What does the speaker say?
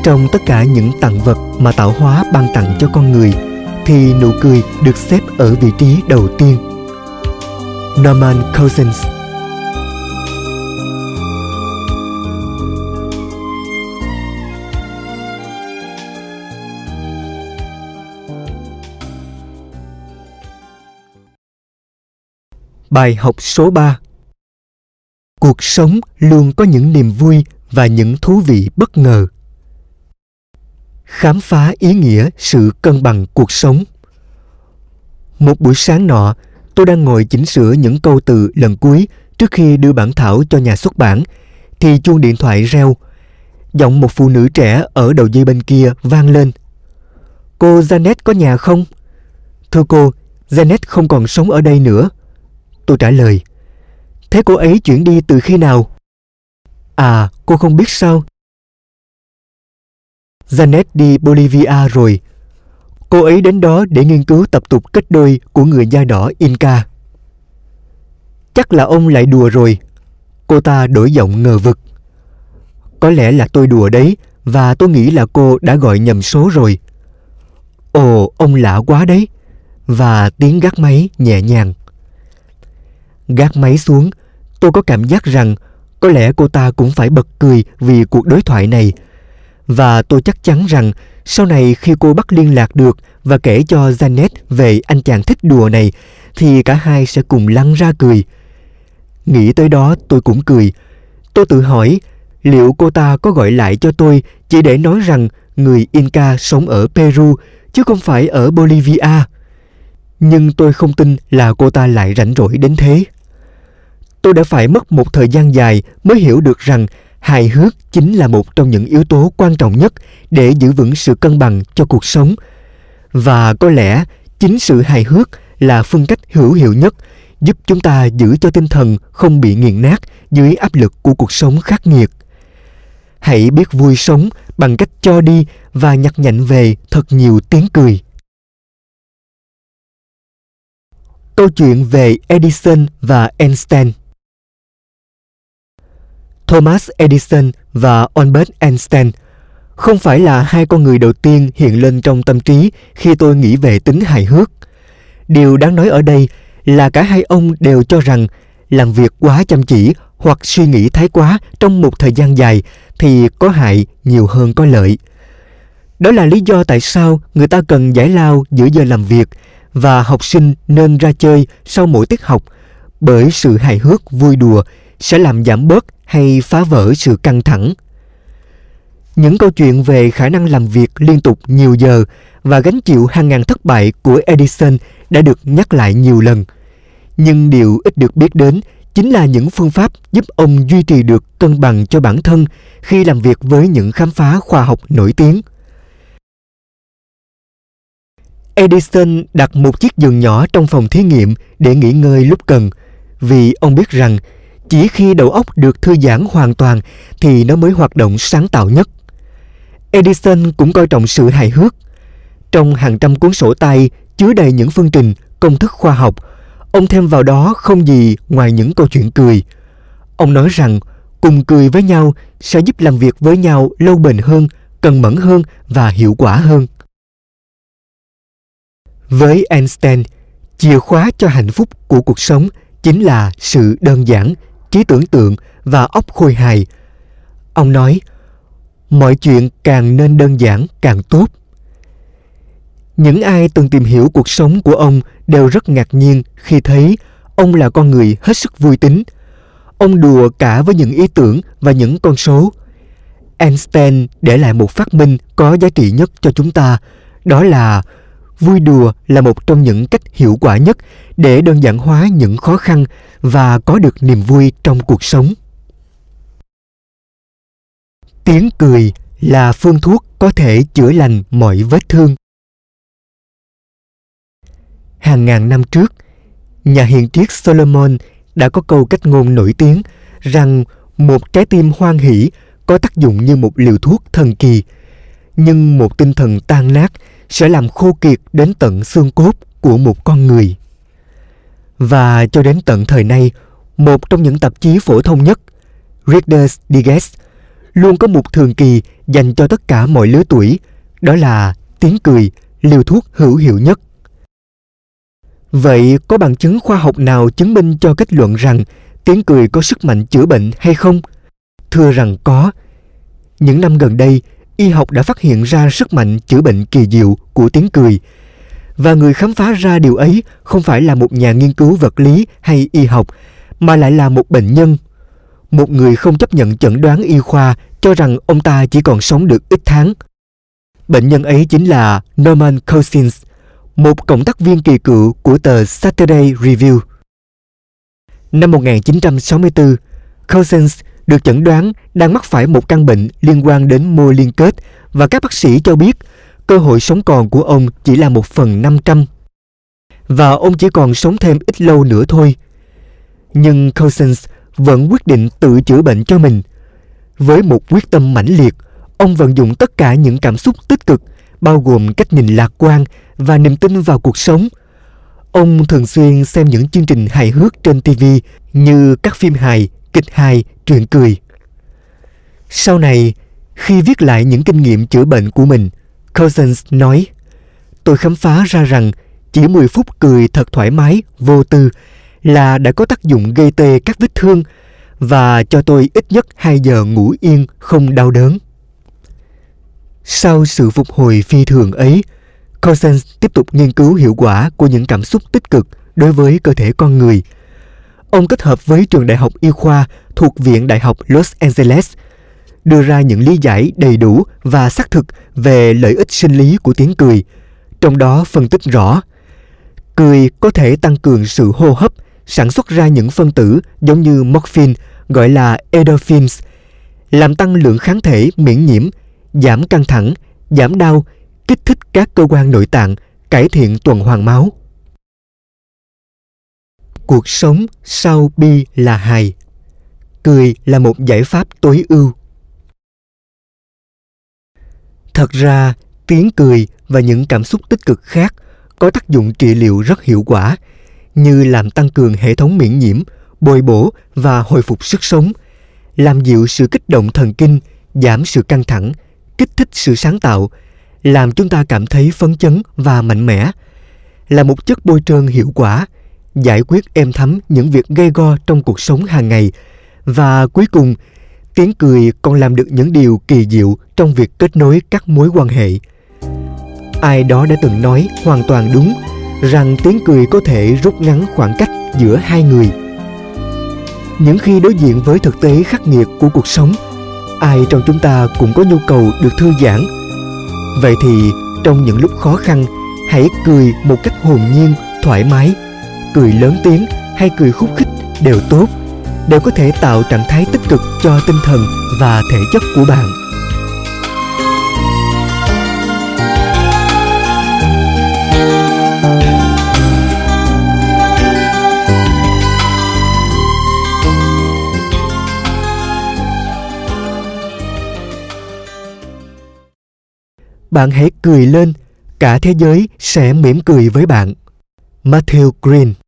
Trong tất cả những tặng vật mà tạo hóa ban tặng cho con người, thì nụ cười được xếp ở vị trí đầu tiên. Norman Cousins. Bài học số 3. Cuộc sống luôn có những niềm vui và những thú vị bất ngờ. Khám phá ý nghĩa sự cân bằng cuộc sống. Một buổi sáng nọ, tôi đang ngồi chỉnh sửa những câu từ lần cuối trước khi đưa bản thảo cho nhà xuất bản, thì chuông điện thoại reo. Giọng một phụ nữ trẻ ở đầu dây bên kia vang lên. Cô Janet có nhà không? Thưa cô, Janet không còn sống ở đây nữa. Tôi trả lời. Thế cô ấy chuyển đi từ khi nào? À, cô không biết sao? Janet đi Bolivia rồi. Cô ấy đến đó để nghiên cứu tập tục kết đôi của người da đỏ Inca. Chắc là ông lại đùa rồi. Cô ta đổi giọng ngờ vực. Có lẽ là tôi đùa đấy, và tôi nghĩ là cô đã gọi nhầm số rồi. Ồ, ông lạ quá đấy. Và tiếng gác máy nhẹ nhàng. Gác máy xuống, tôi có cảm giác rằng có lẽ cô ta cũng phải bật cười vì cuộc đối thoại này. Và tôi chắc chắn rằng sau này khi cô bắt liên lạc được và kể cho Janet về anh chàng thích đùa này, thì cả hai sẽ cùng lăn ra cười. Nghĩ tới đó tôi cũng cười. Tôi tự hỏi liệu cô ta có gọi lại cho tôi chỉ để nói rằng người Inca sống ở Peru chứ không phải ở Bolivia. Nhưng tôi không tin là cô ta lại rảnh rỗi đến thế. Tôi đã phải mất một thời gian dài mới hiểu được rằng hài hước chính là một trong những yếu tố quan trọng nhất để giữ vững sự cân bằng cho cuộc sống. Và có lẽ chính sự hài hước là phương cách hữu hiệu nhất giúp chúng ta giữ cho tinh thần không bị nghiền nát dưới áp lực của cuộc sống khắc nghiệt. Hãy biết vui sống bằng cách cho đi và nhặt nhạnh về thật nhiều tiếng cười. Câu chuyện về Edison và Einstein. Thomas Edison và Albert Einstein không phải là hai con người đầu tiên hiện lên trong tâm trí khi tôi nghĩ về tính hài hước. Điều đáng nói ở đây là cả hai ông đều cho rằng làm việc quá chăm chỉ hoặc suy nghĩ thái quá trong một thời gian dài thì có hại nhiều hơn có lợi. Đó là lý do tại sao người ta cần giải lao giữa giờ làm việc và học sinh nên ra chơi sau mỗi tiết học, bởi sự hài hước vui đùa sẽ làm giảm bớt hay phá vỡ sự căng thẳng. Những câu chuyện về khả năng làm việc liên tục nhiều giờ và gánh chịu hàng ngàn thất bại của Edison đã được nhắc lại nhiều lần. Nhưng điều ít được biết đến chính là những phương pháp giúp ông duy trì được cân bằng cho bản thân khi làm việc với những khám phá khoa học nổi tiếng. Edison đặt một chiếc giường nhỏ trong phòng thí nghiệm để nghỉ ngơi lúc cần, vì ông biết rằng chỉ khi đầu óc được thư giãn hoàn toàn thì nó mới hoạt động sáng tạo nhất. Edison cũng coi trọng sự hài hước. Trong hàng trăm cuốn sổ tay chứa đầy những phương trình, công thức khoa học, ông thêm vào đó không gì ngoài những câu chuyện cười. Ông nói rằng cùng cười với nhau sẽ giúp làm việc với nhau lâu bền hơn, cần mẫn hơn và hiệu quả hơn. Với Einstein, chìa khóa cho hạnh phúc của cuộc sống chính là sự đơn giản, trí tưởng tượng và óc khôi hài. Ông nói, mọi chuyện càng nên đơn giản càng tốt. Những ai từng tìm hiểu cuộc sống của ông đều rất ngạc nhiên khi thấy ông là con người hết sức vui tính. Ông đùa cả với những ý tưởng và những con số. Einstein để lại một phát minh có giá trị nhất cho chúng ta, đó là vui đùa là một trong những cách hiệu quả nhất để đơn giản hóa những khó khăn và có được niềm vui trong cuộc sống. Tiếng cười là phương thuốc có thể chữa lành mọi vết thương. Hàng ngàn năm trước, nhà hiền triết Solomon đã có câu cách ngôn nổi tiếng rằng một trái tim hoan hỷ có tác dụng như một liều thuốc thần kỳ, nhưng một tinh thần tan nát sẽ làm khô kiệt đến tận xương cốt của một con người. Và cho đến tận thời nay, một trong những tạp chí phổ thông nhất, Reader's Digest, luôn có một thường kỳ dành cho tất cả mọi lứa tuổi, đó là tiếng cười, liều thuốc hữu hiệu nhất. Vậy có bằng chứng khoa học nào chứng minh cho kết luận rằng tiếng cười có sức mạnh chữa bệnh hay không? Thưa rằng có. Những năm gần đây, y học đã phát hiện ra sức mạnh chữa bệnh kỳ diệu của tiếng cười. Và người khám phá ra điều ấy không phải là một nhà nghiên cứu vật lý hay y học, mà lại là một bệnh nhân. Một người không chấp nhận chẩn đoán y khoa, cho rằng ông ta chỉ còn sống được ít tháng. Bệnh nhân ấy chính là Norman Cousins, một cộng tác viên kỳ cựu của tờ Saturday Review. Năm 1964, Cousins được chẩn đoán đang mắc phải một căn bệnh liên quan đến mô liên kết, và các bác sĩ cho biết cơ hội sống còn của ông chỉ là 1/500. Và ông chỉ còn sống thêm ít lâu nữa thôi. Nhưng Cousins vẫn quyết định tự chữa bệnh cho mình. Với một quyết tâm mãnh liệt, ông vận dụng tất cả những cảm xúc tích cực, bao gồm cách nhìn lạc quan và niềm tin vào cuộc sống. Ông thường xuyên xem những chương trình hài hước trên TV như các phim hài, kịch hài, truyện cười. Sau này, khi viết lại những kinh nghiệm chữa bệnh của mình, Cousins nói: "Tôi khám phá ra rằng chỉ 10 phút cười thật thoải mái, vô tư là đã có tác dụng gây tê các vết thương và cho tôi ít nhất 2 giờ ngủ yên không đau đớn." Sau sự phục hồi phi thường ấy, Cousins tiếp tục nghiên cứu hiệu quả của những cảm xúc tích cực đối với cơ thể con người. Ông kết hợp với trường đại học y khoa thuộc Viện Đại học Los Angeles, đưa ra những lý giải đầy đủ và xác thực về lợi ích sinh lý của tiếng cười, trong đó phân tích rõ cười có thể tăng cường sự hô hấp, sản xuất ra những phân tử giống như morphine gọi là endorphins, làm tăng lượng kháng thể miễn nhiễm, giảm căng thẳng, giảm đau, kích thích các cơ quan nội tạng, cải thiện tuần hoàn máu. Cuộc sống sau bi là hài. Cười là một giải pháp tối ưu. Thật ra, tiếng cười và những cảm xúc tích cực khác có tác dụng trị liệu rất hiệu quả, như làm tăng cường hệ thống miễn nhiễm, bồi bổ và hồi phục sức sống, làm dịu sự kích động thần kinh, giảm sự căng thẳng, kích thích sự sáng tạo, làm chúng ta cảm thấy phấn chấn và mạnh mẽ, là một chất bôi trơn hiệu quả, giải quyết êm thấm những việc gay go trong cuộc sống hàng ngày, và cuối cùng, tiếng cười còn làm được những điều kỳ diệu trong việc kết nối các mối quan hệ. Ai đó đã từng nói hoàn toàn đúng rằng tiếng cười có thể rút ngắn khoảng cách giữa hai người. Những khi đối diện với thực tế khắc nghiệt của cuộc sống, ai trong chúng ta cũng có nhu cầu được thư giãn. Vậy thì trong những lúc khó khăn, hãy cười một cách hồn nhiên, thoải mái. Cười lớn tiếng hay cười khúc khích đều tốt, đều có thể tạo trạng thái tích cực cho tinh thần và thể chất của bạn. Bạn hãy cười lên, cả thế giới sẽ mỉm cười với bạn. Matthew Green.